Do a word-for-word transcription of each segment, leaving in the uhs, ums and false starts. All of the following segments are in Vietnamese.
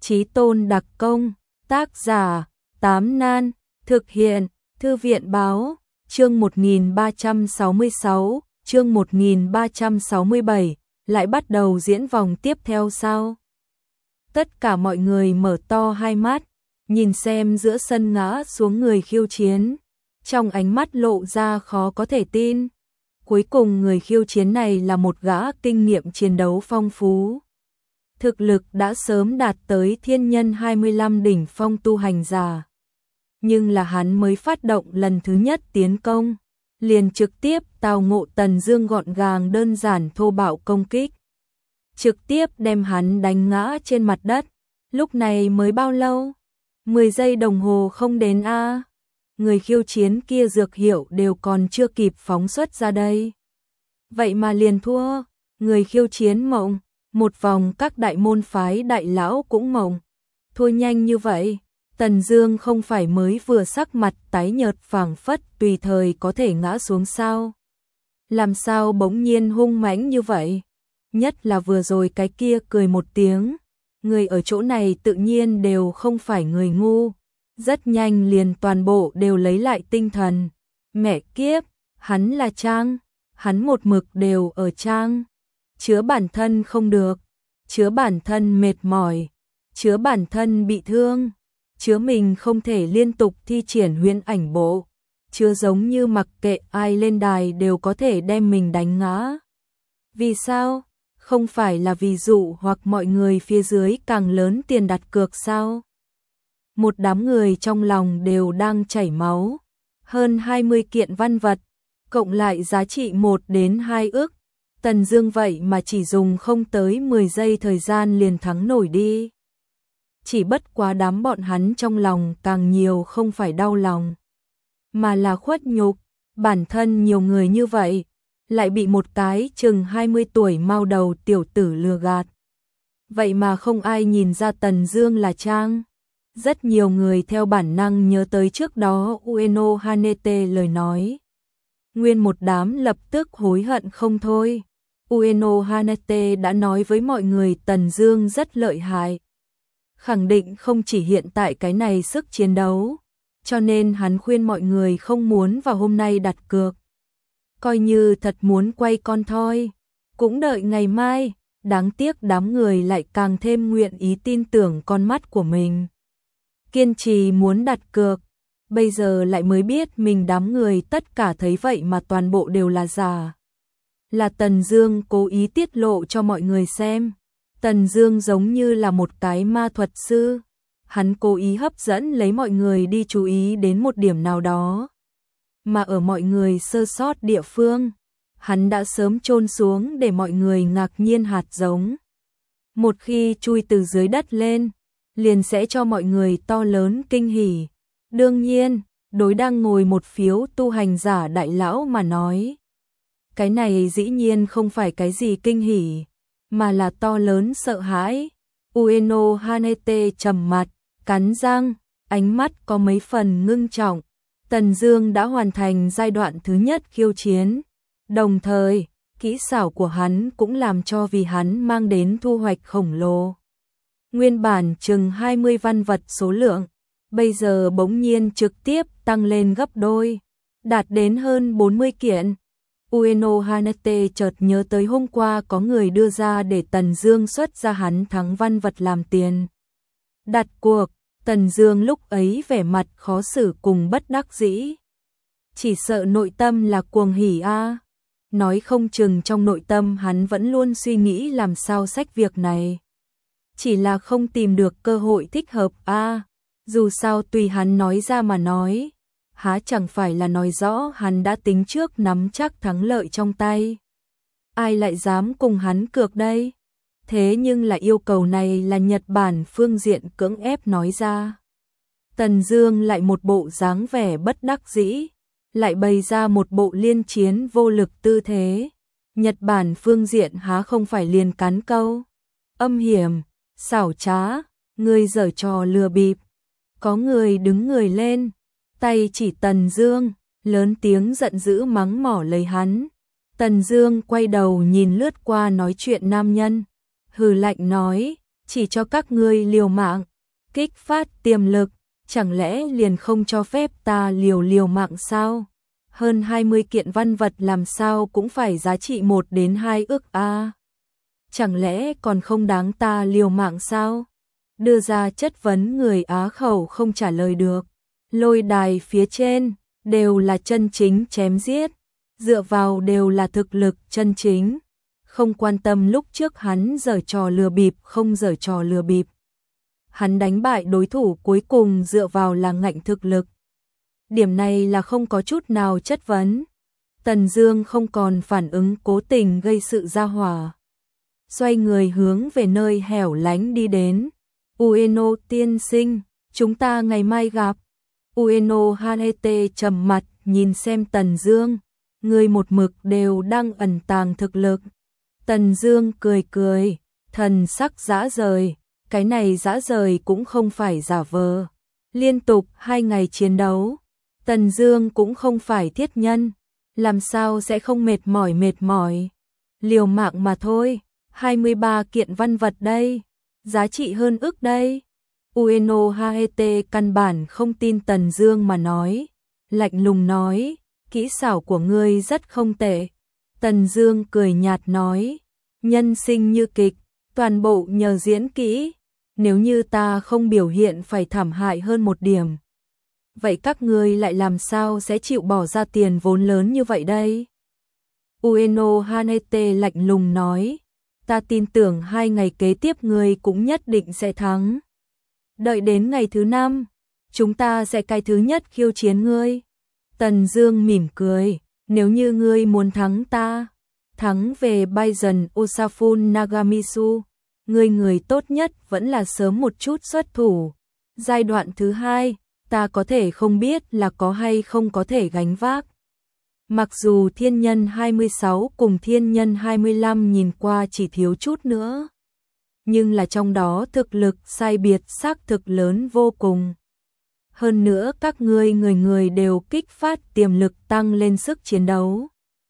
Chí Tôn đặc công, tác giả, Tám Nan, thực hiện, Thư viện báo, chương một nghìn ba trăm sáu mươi sáu, chương một nghìn ba trăm sáu mươi bảy, lại bắt đầu diễn vòng tiếp theo sao? Tất cả mọi người mở to hai mắt, nhìn xem giữa sân ngã xuống người khiêu chiến, trong ánh mắt lộ ra khó có thể tin. Cuối cùng người khiêu chiến này là một gã kinh nghiệm chiến đấu phong phú. Thực lực đã sớm đạt tới thiên nhân hai mươi lăm đỉnh phong tu hành giả. Nhưng là hắn mới phát động lần thứ nhất tiến công, liền trực tiếp tào ngộ Tần Dương gọn gàng đơn giản thô bạo công kích. Trực tiếp đem hắn đánh ngã trên mặt đất. Lúc này mới bao lâu? mười giây đồng hồ không đến a. À. Người khiêu chiến kia dược hiệu đều còn chưa kịp phóng xuất ra đây. Vậy mà liền thua, người khiêu chiến mộng, một vòng các đại môn phái đại lão cũng mộng. Thua nhanh như vậy, Tần Dương không phải mới vừa sắc mặt tái nhợt phảng phất tùy thời có thể ngã xuống sao? Làm sao bỗng nhiên hung mãnh như vậy? Nhất là vừa rồi cái kia cười một tiếng, người ở chỗ này tự nhiên đều không phải người ngu, rất nhanh liền toàn bộ đều lấy lại tinh thần. Mẹ kiếp, hắn là Trang, hắn một mực đều ở Trang, chứa bản thân không được, chứa bản thân mệt mỏi, chứa bản thân bị thương, chứa mình không thể liên tục thi triển huyễn ảnh bộ, chứa giống như mặc kệ ai lên đài đều có thể đem mình đánh ngã. Vì sao? Không phải là ví dụ hoặc mọi người phía dưới càng lớn tiền đặt cược sao? Một đám người trong lòng đều đang chảy máu. Hơn hai mươi kiện văn vật, cộng lại giá trị một đến hai ức. Tần Dương vậy mà chỉ dùng không tới mười giây thời gian liền thắng nổi đi. Chỉ bất quá đám bọn hắn trong lòng càng nhiều không phải đau lòng, mà là khuất nhục. Bản thân nhiều người như vậy, lại bị một cái chừng hai mươi tuổi mao đầu tiểu tử lừa gạt. Vậy mà không ai nhìn ra Tần Dương là Trang. Rất nhiều người theo bản năng nhớ tới trước đó Ueno Hanete lời nói. Nguyên một đám lập tức hối hận không thôi. Ueno Hanete đã nói với mọi người Tần Dương rất lợi hại. Khẳng định không chỉ hiện tại cái này sức chiến đấu, cho nên hắn khuyên mọi người không muốn vào hôm nay đặt cược. Coi như thật muốn quay con thoi, cũng đợi ngày mai. Đáng tiếc đám người lại càng thêm nguyện ý tin tưởng con mắt của mình. Kiên trì muốn đặt cược, bây giờ lại mới biết mình đám người tất cả thấy vậy mà toàn bộ đều là giả. Là Tần Dương cố ý tiết lộ cho mọi người xem. Tần Dương giống như là một cái ma thuật sư, hắn cố ý hấp dẫn lấy mọi người đi chú ý đến một điểm nào đó. Mà ở mọi người sơ sót địa phương, hắn đã sớm chôn xuống để mọi người ngạc nhiên hạt giống. Một khi chui từ dưới đất lên, liền sẽ cho mọi người to lớn kinh hỉ. Đương nhiên, đối đang ngồi một phiếu tu hành giả đại lão mà nói, cái này dĩ nhiên không phải cái gì kinh hỉ, mà là to lớn sợ hãi. Ueno Hanete trầm mặt, cắn răng, ánh mắt có mấy phần ngưng trọng. Tần Dương đã hoàn thành giai đoạn thứ nhất khiêu chiến, đồng thời, kỹ xảo của hắn cũng làm cho vì hắn mang đến thu hoạch khổng lồ. Nguyên bản chừng hai mươi văn vật số lượng, bây giờ bỗng nhiên trực tiếp tăng lên gấp đôi, đạt đến hơn bốn mươi kiện. Ueno Hanete chợt nhớ tới hôm qua có người đưa ra để Tần Dương xuất ra hắn thắng văn vật làm tiền. Đặt cuộc, Tần Dương lúc ấy vẻ mặt khó xử cùng bất đắc dĩ. Chỉ sợ nội tâm là cuồng hỉ a. À. Nói không chừng trong nội tâm hắn vẫn luôn suy nghĩ làm sao xách việc này. Chỉ là không tìm được cơ hội thích hợp a. À. Dù sao tùy hắn nói ra mà nói, há chẳng phải là nói rõ hắn đã tính trước nắm chắc thắng lợi trong tay. Ai lại dám cùng hắn cược đây? Thế nhưng là yêu cầu này là Nhật Bản phương diện cưỡng ép nói ra. Tần Dương lại một bộ dáng vẻ bất đắc dĩ, lại bày ra một bộ liên chiến vô lực tư thế. Nhật Bản phương diện há không phải liền cắn câu. Âm hiểm, xảo trá, người giở trò lừa bịp. Có người đứng người lên, tay chỉ Tần Dương, lớn tiếng giận dữ mắng mỏ lấy hắn. Tần Dương quay đầu nhìn lướt qua nói chuyện nam nhân, hừ lạnh nói, chỉ cho các ngươi liều mạng, kích phát tiềm lực, chẳng lẽ liền không cho phép ta liều liều mạng sao? Hơn hai mươi kiện văn vật làm sao cũng phải giá trị một đến hai ức a. À? Chẳng lẽ còn không đáng ta liều mạng sao? Đưa ra chất vấn người Á khẩu không trả lời được. Lôi đài phía trên đều là chân chính chém giết, dựa vào đều là thực lực chân chính. Không quan tâm lúc trước hắn giở trò lừa bịp không giở trò lừa bịp. Hắn đánh bại đối thủ cuối cùng dựa vào là ngạnh thực lực. Điểm này là không có chút nào chất vấn. Tần Dương không còn phản ứng cố tình gây sự ra hỏa. Xoay người hướng về nơi hẻo lánh đi đến. Ueno tiên sinh, chúng ta ngày mai gặp. Ueno Hanete trầm mặt nhìn xem Tần Dương. Người một mực đều đang ẩn tàng thực lực. Tần Dương cười cười, thần sắc dã rời. Cái này dã rời cũng không phải giả vờ. Liên tục hai ngày chiến đấu, Tần Dương cũng không phải thiết nhân, làm sao sẽ không mệt mỏi mệt mỏi. Liều mạng mà thôi, hai mươi ba kiện văn vật đây, giá trị hơn ức đây. Ueno Haete căn bản không tin Tần Dương mà nói, lạnh lùng nói, kỹ xảo của ngươi rất không tệ. Tần Dương cười nhạt nói, nhân sinh như kịch, toàn bộ nhờ diễn kỹ. Nếu như ta không biểu hiện phải thảm hại hơn một điểm, vậy các ngươi lại làm sao sẽ chịu bỏ ra tiền vốn lớn như vậy đây? Ueno Hanete lạnh lùng nói, ta tin tưởng hai ngày kế tiếp ngươi cũng nhất định sẽ thắng. Đợi đến ngày thứ năm, chúng ta sẽ cái thứ nhất khiêu chiến ngươi. Tần Dương mỉm cười, nếu như ngươi muốn thắng ta, thắng về Baizen Osafun Nagamitsu, ngươi người tốt nhất vẫn là sớm một chút xuất thủ. Giai đoạn thứ hai, ta có thể không biết là có hay không có thể gánh vác. Mặc dù thiên nhân hai mươi sáu cùng thiên nhân hai mươi lăm nhìn qua chỉ thiếu chút nữa, nhưng là trong đó thực lực sai biệt xác thực lớn vô cùng. Hơn nữa các ngươi người người đều kích phát tiềm lực tăng lên sức chiến đấu.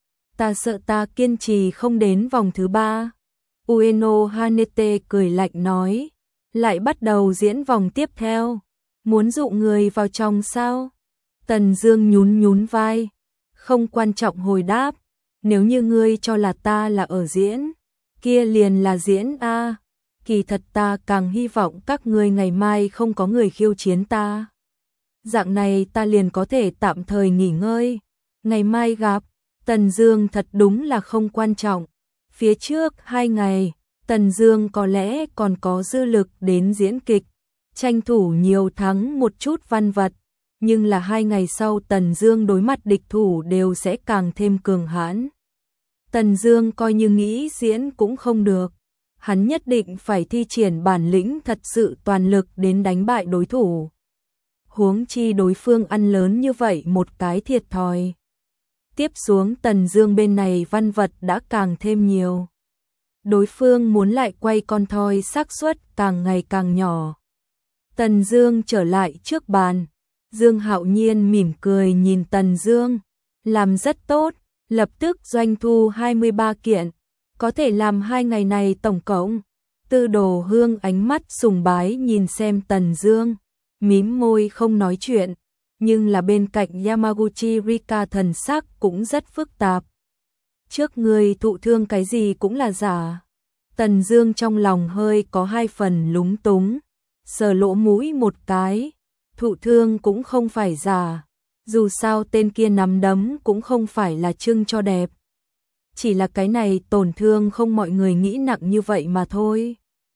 Ta sợ ta kiên trì không đến vòng thứ ba. Ueno Hanete cười lạnh nói, lại bắt đầu diễn vòng tiếp theo, muốn dụ người vào trong sao? Tần Dương nhún nhún vai, không quan trọng hồi đáp, nếu như ngươi cho là ta là ở diễn, kia liền là diễn a. Kỳ thật ta càng hy vọng các ngươi ngày mai không có người khiêu chiến ta. Dạng này ta liền có thể tạm thời nghỉ ngơi, ngày mai gặp. Tần Dương thật đúng là không quan trọng. Phía trước hai ngày, Tần Dương có lẽ còn có dư lực đến diễn kịch, tranh thủ nhiều thắng một chút văn vật, nhưng là hai ngày sau Tần Dương đối mặt địch thủ đều sẽ càng thêm cường hãn. Tần Dương coi như nghĩ diễn cũng không được, hắn nhất định phải thi triển bản lĩnh thật sự toàn lực đến đánh bại đối thủ. Huống chi đối phương ăn lớn như vậy một cái thiệt thòi. Tiếp xuống Tần Dương bên này văn vật đã càng thêm nhiều. Đối phương muốn lại quay con thoi xác suất càng ngày càng nhỏ. Tần Dương trở lại trước bàn. Dương Hạo Nhiên mỉm cười nhìn Tần Dương, làm rất tốt, lập tức doanh thu hai mươi ba kiện, có thể làm hai ngày này tổng cộng. Tư Đồ Hương ánh mắt sùng bái nhìn xem Tần Dương, mím môi không nói chuyện, nhưng là bên cạnh Yamaguchi Rika thần sắc cũng rất phức tạp. Trước người thụ thương cái gì cũng là giả. Tần Dương trong lòng hơi có hai phần lúng túng, sờ lỗ mũi một cái, thụ thương cũng không phải giả, dù sao tên kia nắm đấm cũng không phải là trưng cho đẹp. Chỉ là cái này tổn thương không mọi người nghĩ nặng như vậy mà thôi.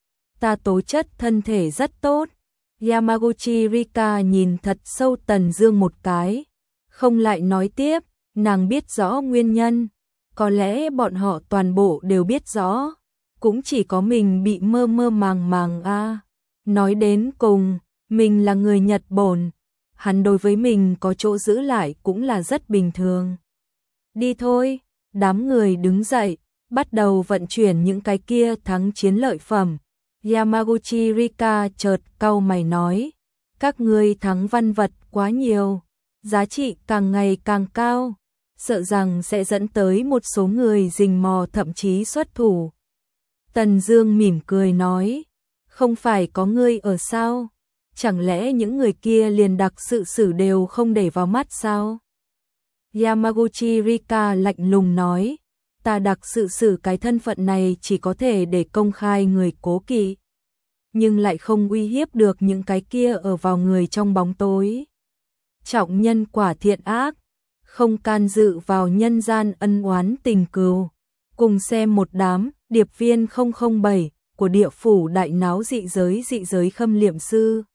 Ta tố chất thân thể rất tốt. Yamaguchi Rika nhìn thật sâu Tần Dương một cái, không lại nói tiếp, nàng biết rõ nguyên nhân, có lẽ bọn họ toàn bộ đều biết rõ, cũng chỉ có mình bị mơ mơ màng màng a. À. Nói đến cùng, mình là người Nhật Bản, hắn đối với mình có chỗ giữ lại cũng là rất bình thường. Đi thôi, đám người đứng dậy, bắt đầu vận chuyển những cái kia thắng chiến lợi phẩm. Yamaguchi Rika chợt cau mày nói, các ngươi thắng văn vật quá nhiều, giá trị càng ngày càng cao, sợ rằng sẽ dẫn tới một số người rình mò thậm chí xuất thủ. Tần Dương mỉm cười nói, Không phải có ngươi ở sao? Chẳng lẽ những người kia liền đặc sự xử đều không để vào mắt sao? Yamaguchi Rika lạnh lùng nói, ta đặc sự xử cái thân phận này chỉ có thể để công khai người cố kỵ, nhưng lại không uy hiếp được những cái kia ở vào người trong bóng tối. Trọng nhân quả thiện ác, không can dự vào nhân gian ân oán tình cừu. Cùng xem một đám điệp viên không không bảy của địa phủ đại náo dị giới dị giới khâm liệm sư.